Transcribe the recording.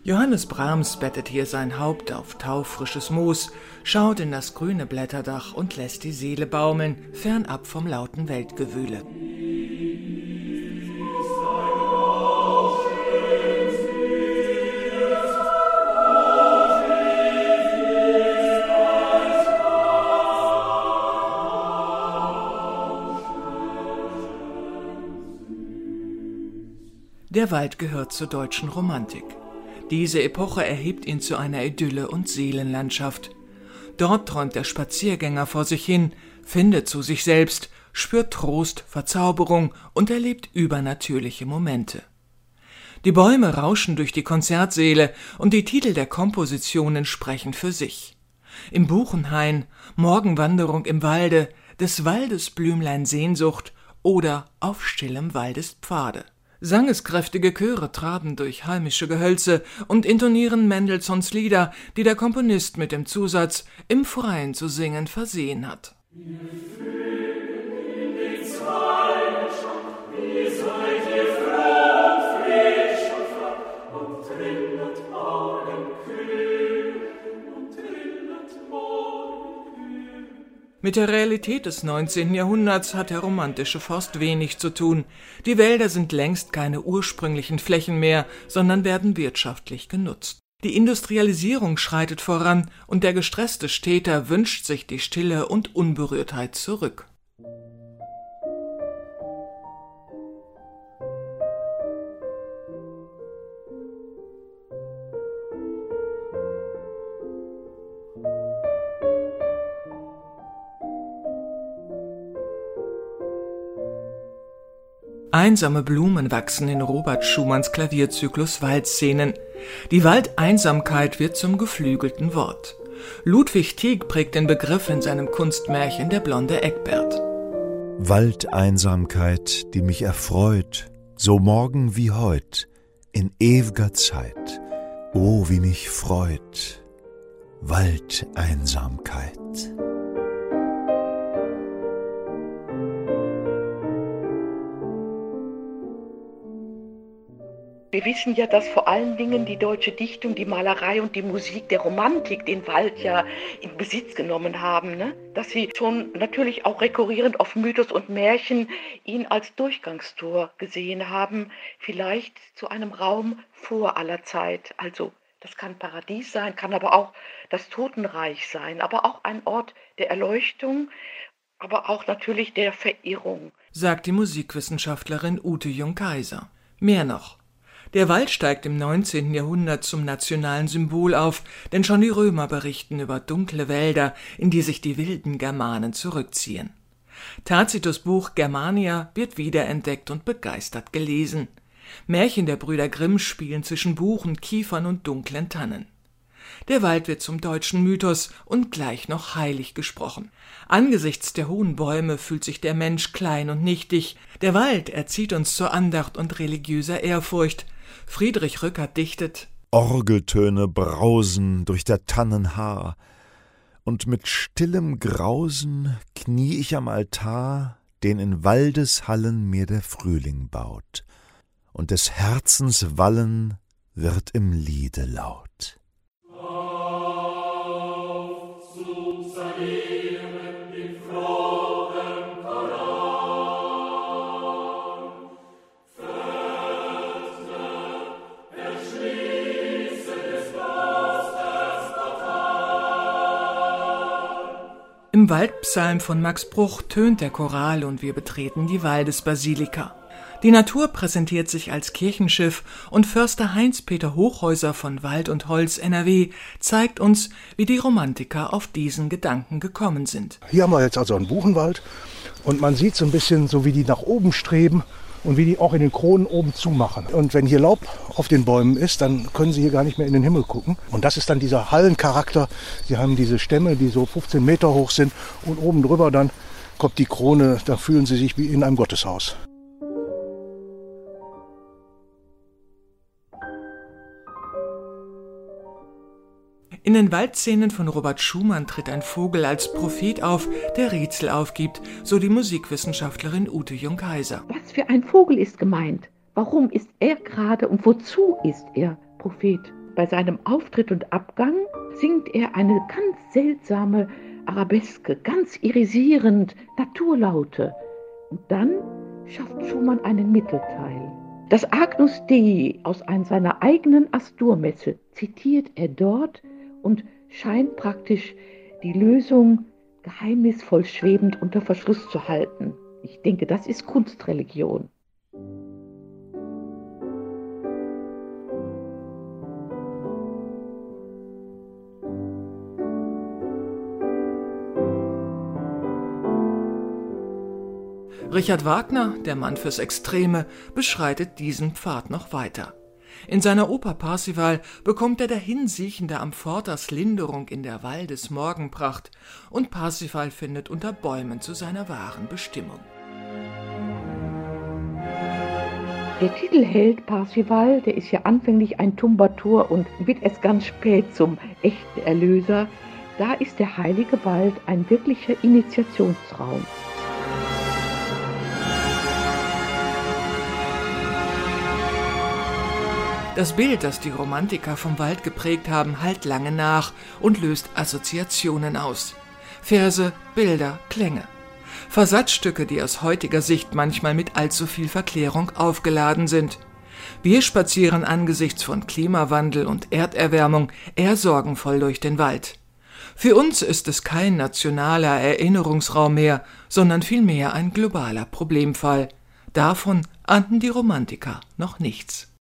Johannes Brahms bettet hier sein Haupt auf taufrisches Moos, schaut in das grüne Blätterdach und lässt die Seele baumeln, fernab vom lauten Weltgewühle. Der Wald gehört zur deutschen Romantik. Diese Epoche erhebt ihn zu einer Idylle und Seelenlandschaft. Dort träumt der Spaziergänger vor sich hin, findet zu sich selbst, spürt Trost, Verzauberung und erlebt übernatürliche Momente. Die Bäume rauschen durch die Konzertsäle und die Titel der Kompositionen sprechen für sich. Im Buchenhain, Morgenwanderung im Walde, des Waldes Blümlein Sehnsucht oder auf stillem Waldespfade. Sangeskräftige Chöre traben durch heimische Gehölze und intonieren Mendelssohns Lieder, die der Komponist mit dem Zusatz »im Freien zu singen« versehen hat. Mit der Realität des 19. Jahrhunderts hat der romantische Forst wenig zu tun. Die Wälder sind längst keine ursprünglichen Flächen mehr, sondern werden wirtschaftlich genutzt. Die Industrialisierung schreitet voran und der gestresste Städter wünscht sich die Stille und Unberührtheit zurück. Einsame Blumen wachsen in Robert Schumanns Klavierzyklus Waldszenen. Die Waldeinsamkeit wird zum geflügelten Wort. Ludwig Tieck prägt den Begriff in seinem Kunstmärchen Der blonde Eckbert. Waldeinsamkeit, die mich erfreut, so morgen wie heut, in ew'ger Zeit. Oh, wie mich freut, Waldeinsamkeit. Wir wissen ja, dass vor allen Dingen die deutsche Dichtung, die Malerei und die Musik der Romantik den Wald ja in Besitz genommen haben, ne? Dass sie schon natürlich auch rekurrierend auf Mythos und Märchen ihn als Durchgangstor gesehen haben, vielleicht zu einem Raum vor aller Zeit. Also das kann Paradies sein, kann aber auch das Totenreich sein, aber auch ein Ort der Erleuchtung, aber auch natürlich der Verirrung, sagt die Musikwissenschaftlerin Ute Jung-Kaiser. Mehr noch. Der Wald steigt im 19. Jahrhundert zum nationalen Symbol auf, denn schon die Römer berichten über dunkle Wälder, in die sich die wilden Germanen zurückziehen. Tacitus' Buch Germania wird wiederentdeckt und begeistert gelesen. Märchen der Brüder Grimm spielen zwischen Buchen, Kiefern und dunklen Tannen. Der Wald wird zum deutschen Mythos und gleich noch heilig gesprochen. Angesichts der hohen Bäume fühlt sich der Mensch klein und nichtig. Der Wald erzieht uns zur Andacht und religiöser Ehrfurcht. Friedrich Rückert dichtet: Orgeltöne brausen durch der Tannen Haar, und mit stillem Grausen knie ich am Altar, den in Waldeshallen mir der Frühling baut, und des Herzens Wallen wird im Liede laut. Im Waldpsalm von Max Bruch tönt der Choral und wir betreten die Waldesbasilika. Die Natur präsentiert sich als Kirchenschiff und Förster Heinz-Peter Hochhäuser von Wald und Holz NRW zeigt uns, wie die Romantiker auf diesen Gedanken gekommen sind. Hier haben wir jetzt also einen Buchenwald und man sieht so ein bisschen, so wie die nach oben streben und wie die auch in den Kronen oben zumachen. Und wenn hier Laub auf den Bäumen ist, dann können sie hier gar nicht mehr in den Himmel gucken. Und das ist dann dieser Hallencharakter. Sie haben diese Stämme, die so 15 Meter hoch sind und oben drüber dann kommt die Krone, da fühlen sie sich wie in einem Gotteshaus. In den Waldszenen von Robert Schumann tritt ein Vogel als Prophet auf, der Rätsel aufgibt, so die Musikwissenschaftlerin Ute Jung-Kaiser. Was für ein Vogel ist gemeint? Warum ist er gerade und wozu ist er Prophet? Bei seinem Auftritt und Abgang singt er eine ganz seltsame Arabeske, ganz irisierend, Naturlaute. Und dann schafft Schumann einen Mittelteil. Das Agnus Dei aus seiner eigenen Asturmesse zitiert er dort und scheint praktisch die Lösung geheimnisvoll schwebend unter Verschluss zu halten. Ich denke, das ist Kunstreligion. Richard Wagner, der Mann fürs Extreme, beschreitet diesen Pfad noch weiter. In seiner Oper Parsival bekommt der Dahinsiechende Amfortas Linderung in der Waldesmorgenpracht und Parsival findet unter Bäumen zu seiner wahren Bestimmung. Der Titelheld Parsival, der ist ja anfänglich ein Tumbatur und wird erst ganz spät zum echten Erlöser. Da ist der heilige Wald ein wirklicher Initiationsraum. Das Bild, das die Romantiker vom Wald geprägt haben, hallt lange nach und löst Assoziationen aus. Verse, Bilder, Klänge. Versatzstücke, die aus heutiger Sicht manchmal mit allzu viel Verklärung aufgeladen sind. Wir spazieren angesichts von Klimawandel und Erderwärmung eher sorgenvoll durch den Wald. Für uns ist es kein nationaler Erinnerungsraum mehr, sondern vielmehr ein globaler Problemfall. Davon ahnten die Romantiker noch nichts.